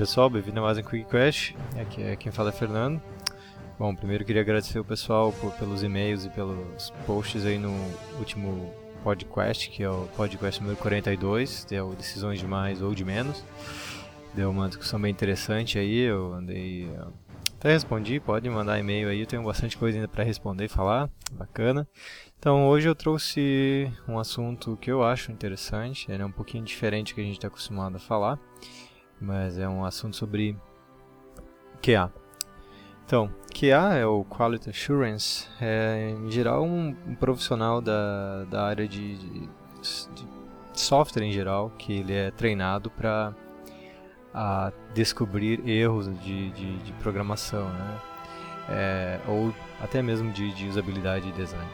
pessoal, bem-vindo a mais um Quick Quest. Aqui é quem fala é Fernando. Bom, primeiro queria agradecer o pessoal pelos e-mails e pelos posts aí no último podcast, que é o podcast número 42, deu decisões de mais ou de menos. Deu uma discussão bem interessante aí, eu até respondi, pode mandar e-mail aí, eu tenho bastante coisa ainda para responder e falar, bacana. Então hoje eu trouxe um assunto que eu acho interessante, ele é um pouquinho diferente do que a gente está acostumado a falar, mas é um assunto sobre QA. Então, QA é o Quality Assurance, é em geral um profissional da área de software em geral, que ele é treinado para descobrir erros de programação, né? Ou até mesmo de usabilidade e design.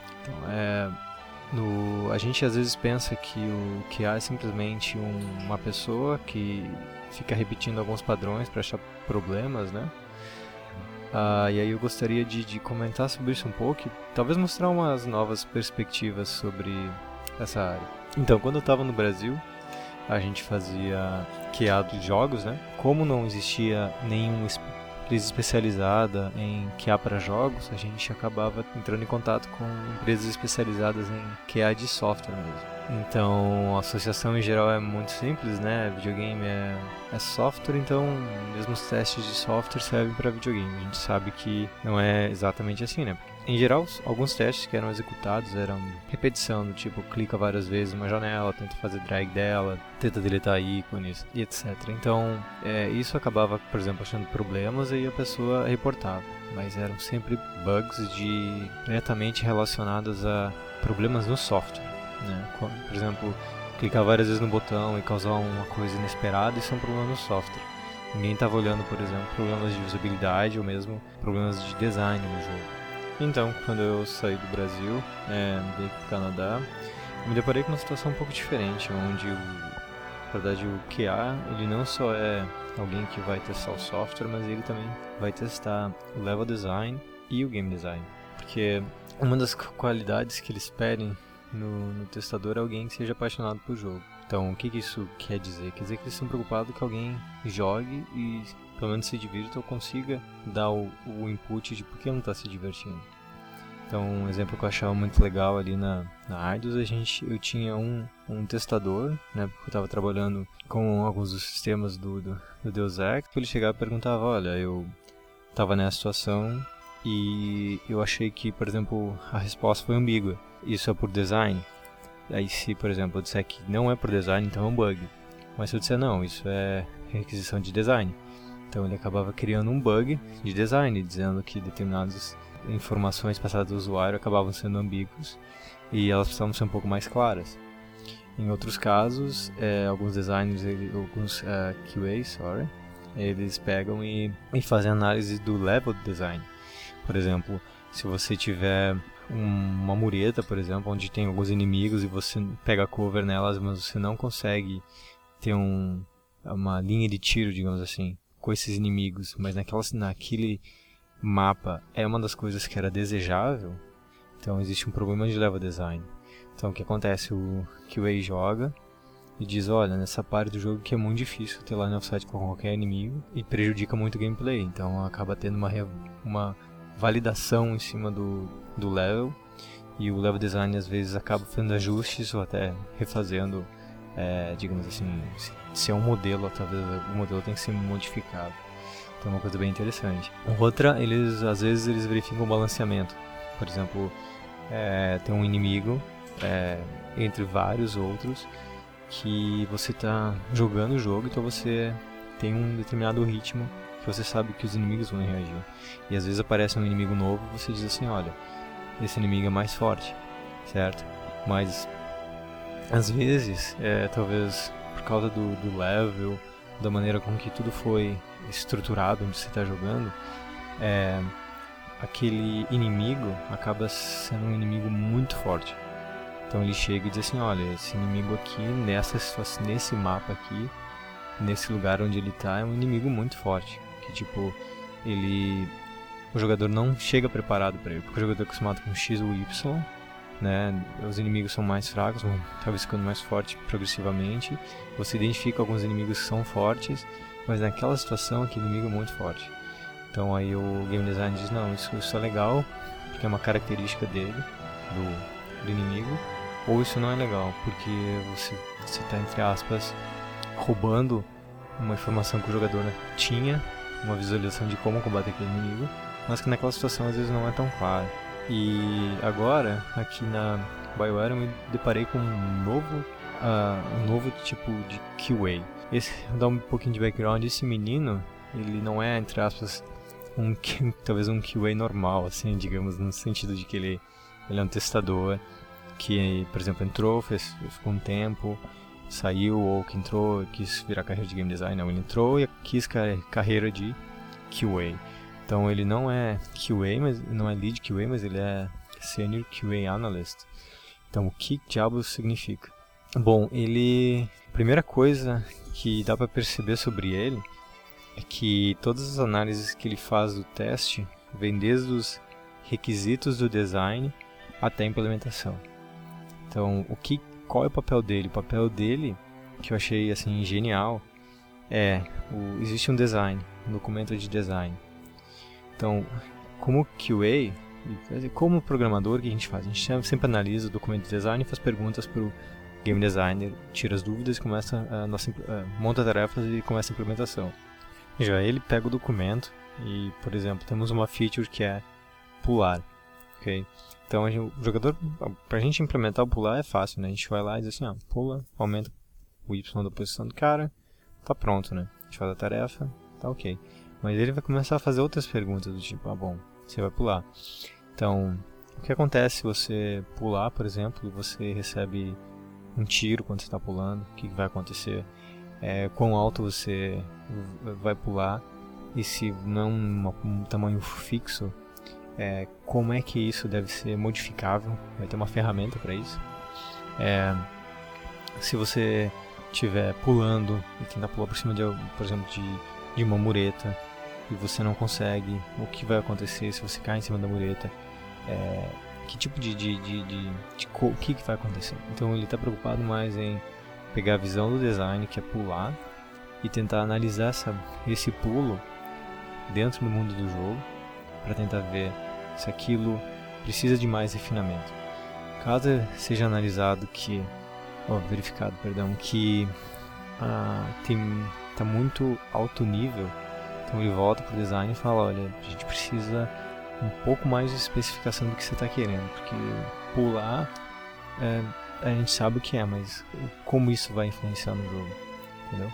Então, a gente às vezes pensa que o QA é simplesmente uma pessoa que fica repetindo alguns padrões para achar problemas, né? E aí eu gostaria de comentar sobre isso um pouco e talvez mostrar umas novas perspectivas sobre essa área. Então, quando eu estava no Brasil, a gente fazia QA de jogos, né? Como não existia nenhuma empresa especializada em QA para jogos, a gente acabava entrando em contato com empresas especializadas em QA de software mesmo. Então, a associação em geral é muito simples, né? Videogame é software, então mesmo os testes de software servem para videogame. A gente sabe que não é exatamente assim, né? Em geral, alguns testes que eram executados eram repetição, do tipo, clica várias vezes numa janela, tenta fazer drag dela, tenta deletar ícones e etc. Então, isso acabava, por exemplo, achando problemas e a pessoa reportava. Mas eram sempre bugs diretamente relacionados a problemas no software, né? Por exemplo, clicar várias vezes no botão e causar uma coisa inesperada, isso é um problema no software. Ninguém estava olhando, por exemplo, problemas de usabilidade ou mesmo problemas de design no jogo. Então, quando eu saí do Brasil, veio para o Canadá, me deparei com uma situação um pouco diferente, onde, na verdade, o QA, ele não só é alguém que vai testar o software, mas ele também vai testar o level design e o game design. Porque uma das qualidades que eles pedem no testador é alguém que seja apaixonado por jogo. Então, o que isso quer dizer? Quer dizer que eles estão preocupados que alguém jogue e pelo menos se divirta ou consiga dar o input de por que não está se divertindo. Então, um exemplo que eu achava muito legal ali na Eidos, eu tinha um testador, né, porque eu estava trabalhando com alguns dos sistemas do Deus Ex, ele chegava e perguntava, olha, eu estava nessa situação e eu achei que, por exemplo, a resposta foi ambígua. Isso é por design? Aí se, por exemplo, eu disser que não é por design, então é um bug. Mas se eu disser não, isso é requisição de design. Então ele acabava criando um bug de design, dizendo que determinadas informações passadas do usuário acabavam sendo ambíguas e elas precisavam ser um pouco mais claras. Em outros casos, alguns designers, alguns QAs, eles pegam e fazem análise do level de design. Por exemplo, se você tiver uma mureta, por exemplo, onde tem alguns inimigos e você pega cover nelas, mas você não consegue ter uma linha de tiro, digamos assim, com esses inimigos, mas naquele mapa é uma das coisas que era desejável, então existe um problema de level design. Então o que acontece? O QA joga e diz, olha, nessa parte do jogo que é muito difícil ter line of sight com qualquer inimigo e prejudica muito o gameplay, então acaba tendo uma validação em cima do level, e o level design às vezes acaba fazendo ajustes ou até refazendo, digamos assim, se é um modelo, talvez o modelo tem que ser modificado. Então é uma coisa bem interessante. Outra, às vezes eles verificam o balanceamento. Por exemplo, tem um inimigo entre vários outros que você está jogando o jogo, então você tem um determinado ritmo que você sabe que os inimigos vão reagir. E às vezes aparece um inimigo novo e você diz assim, olha, esse inimigo é mais forte, certo? Mas às vezes, talvez por causa do level, da maneira como que tudo foi estruturado onde você está jogando, aquele inimigo acaba sendo um inimigo muito forte. Então ele chega e diz assim, olha, esse inimigo aqui, nessa situação, nesse mapa aqui, nesse lugar onde ele está, é um inimigo muito forte. Que tipo, o jogador não chega preparado para ele, porque o jogador é acostumado com X ou Y, né? Os inimigos são mais fracos, vão talvez ficando mais fortes progressivamente. Você identifica alguns inimigos que são fortes, mas naquela situação aquele inimigo é muito forte. Então aí o game design diz, não, isso é legal, porque é uma característica dele, do inimigo, ou isso não é legal, porque você está, entre aspas, roubando uma informação que o jogador tinha, uma visualização de como combater aquele inimigo, mas que naquela situação às vezes não é tão claro. E agora, aqui na BioWare, eu me deparei com um novo tipo de QA. Vou dar um pouquinho de background. Esse menino, ele não é, entre aspas, talvez um QA normal, assim, digamos, no sentido de que ele é um testador que, por exemplo, entrou, ficou um tempo, saiu, ou que entrou quis virar carreira de game design. Não, ele entrou e quis carreira de QA. Então ele não é QA, mas não é lead QA, mas ele é Senior QA Analyst. Então o que diabos significa? Bom, a primeira coisa que dá para perceber sobre ele é que todas as análises que ele faz do teste vêm desde os requisitos do design até a implementação. Então, qual é o papel dele? O papel dele, que eu achei assim genial, existe um design, um documento de design. Então, como QA, como programador, o que a gente faz? A gente sempre analisa o documento de design e faz perguntas para o game designer, tira as dúvidas, monta tarefas e começa a implementação. Já ele pega o documento e, por exemplo, temos uma feature que é pular, ok? Então o jogador, pra gente implementar o pular é fácil, né? A gente vai lá e diz assim, pula, aumenta o Y da posição do cara, tá pronto, né? A gente faz a tarefa, tá ok. Mas ele vai começar a fazer outras perguntas do tipo, bom, você vai pular. Então, o que acontece se você pular, por exemplo, e você recebe um tiro quando você está pulando? O que vai acontecer? Quão alto você vai pular? E se não é um tamanho fixo, como é que isso deve ser modificável? Vai ter uma ferramenta para isso. Se você estiver pulando e tentar pular por cima por exemplo, de uma mureta e você não consegue, o que vai acontecer se você cair em cima da mureta? Que tipo o que vai acontecer? Então ele está preocupado mais em pegar a visão do design, que é pular, e tentar analisar esse pulo dentro do mundo do jogo para tentar ver se aquilo precisa de mais refinamento. Caso seja verificado que está muito alto nível, então ele volta para o design e fala, olha, a gente precisa um pouco mais de especificação do que você está querendo, porque pular a gente sabe o que é, mas como isso vai influenciar no jogo, entendeu?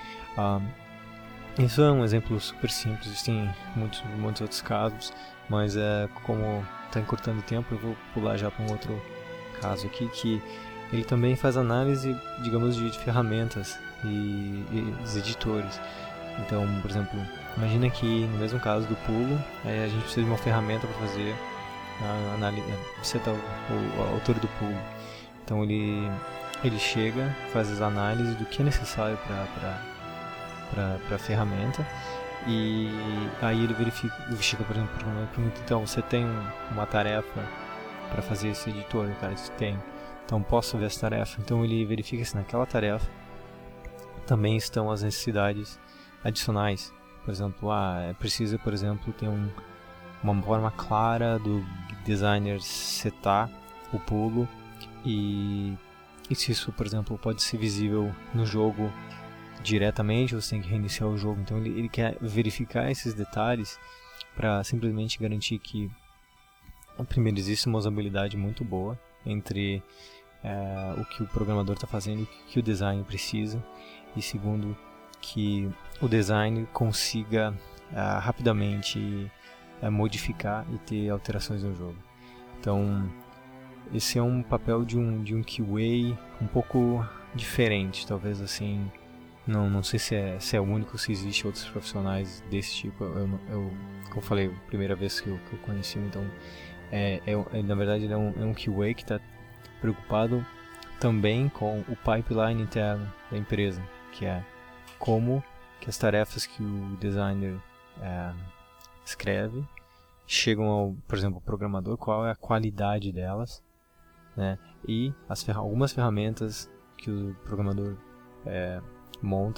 Isso é um exemplo super simples, existem muitos outros casos, mas como está encurtando o tempo, eu vou pular já para um outro caso aqui, que ele também faz análise, digamos, de ferramentas e os editores. Então, por exemplo, imagina que no mesmo caso do pulo, a gente precisa de uma ferramenta para fazer a análise, setar a altura do pulo. Então ele chega, faz as análises do que é necessário para a ferramenta, e aí ele verifica, por exemplo, então você tem uma tarefa para fazer esse editor, cara, você tem, então posso ver essa tarefa. Então ele verifica se naquela tarefa também estão as necessidades adicionais. Por exemplo, precisa, por exemplo, ter uma forma clara do designer setar o pulo, e se isso, por exemplo, pode ser visível no jogo diretamente, você tem que reiniciar o jogo. Então ele quer verificar esses detalhes para simplesmente garantir que, primeiro, existe uma usabilidade muito boa entre o que o programador está fazendo e o que o design precisa, e segundo, que o design consiga rapidamente modificar e ter alterações no jogo. Então esse é um papel de um QA um pouco diferente, talvez assim. Não sei se é o único, se existe outros profissionais desse tipo. Como eu falei, a primeira vez que eu conheci, então na verdade ele é um QA que está preocupado também com o pipeline interno da empresa, que é como que as tarefas que o designer escreve chegam ao, por exemplo, ao programador, qual é a qualidade delas, né? E algumas ferramentas que o programador monta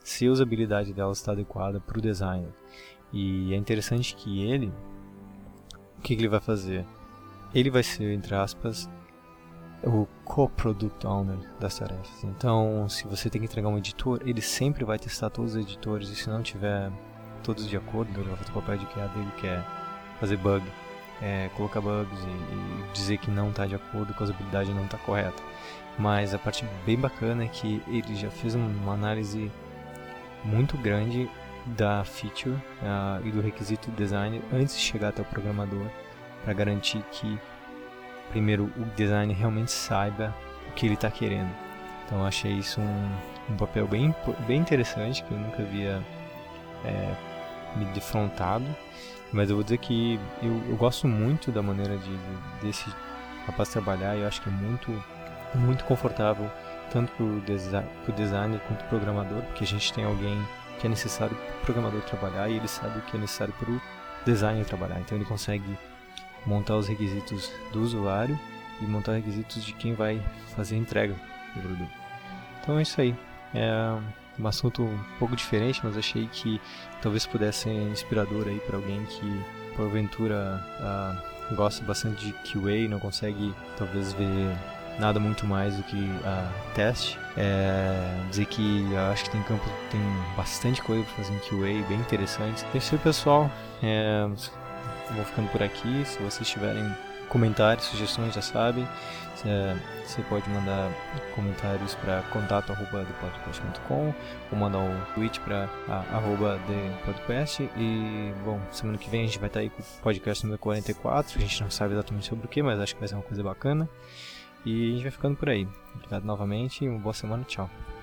se a usabilidade dela está adequada para o designer. E é interessante que o que ele vai fazer? Ele vai ser, entre aspas, o co-product owner das tarefas. Então, se você tem que entregar um editor, ele sempre vai testar todos os editores, e se não tiver todos de acordo, ele vai fazer o papel de QA dele, que é fazer bug, colocar bugs e dizer que não está de acordo, que a usabilidade não está correta. Mas a parte bem bacana é que ele já fez uma análise muito grande da feature e do requisito design antes de chegar até o programador, para garantir que primeiro o designer realmente saiba o que ele está querendo. Então eu achei isso um papel bem interessante, que eu nunca havia me defrontado, mas eu vou dizer que eu gosto muito da maneira desse rapaz trabalhar, e eu acho que é muito confortável tanto para o designer quanto para o programador, porque a gente tem alguém que é necessário para o programador trabalhar e ele sabe o que é necessário para o designer trabalhar. Então ele consegue montar os requisitos do usuário e montar os requisitos de quem vai fazer a entrega do produto. Então é isso aí. É um assunto um pouco diferente, mas achei que talvez pudesse ser inspirador aí para alguém que porventura gosta bastante de QA e não consegue talvez ver nada muito mais do que teste. Dizer que eu acho que tem bastante coisa para fazer em QA, bem interessante. É isso aí, pessoal. Vou ficando por aqui. Se vocês tiverem comentários, sugestões, já sabem. Você pode mandar comentários para contato@thepodcast.com ou mandar um tweet para @thepodcast. E, bom, semana que vem a gente vai estar aí com o podcast número 44. A gente não sabe exatamente sobre o que, mas acho que vai ser uma coisa bacana. E a gente vai ficando por aí. Obrigado novamente e uma boa semana. Tchau.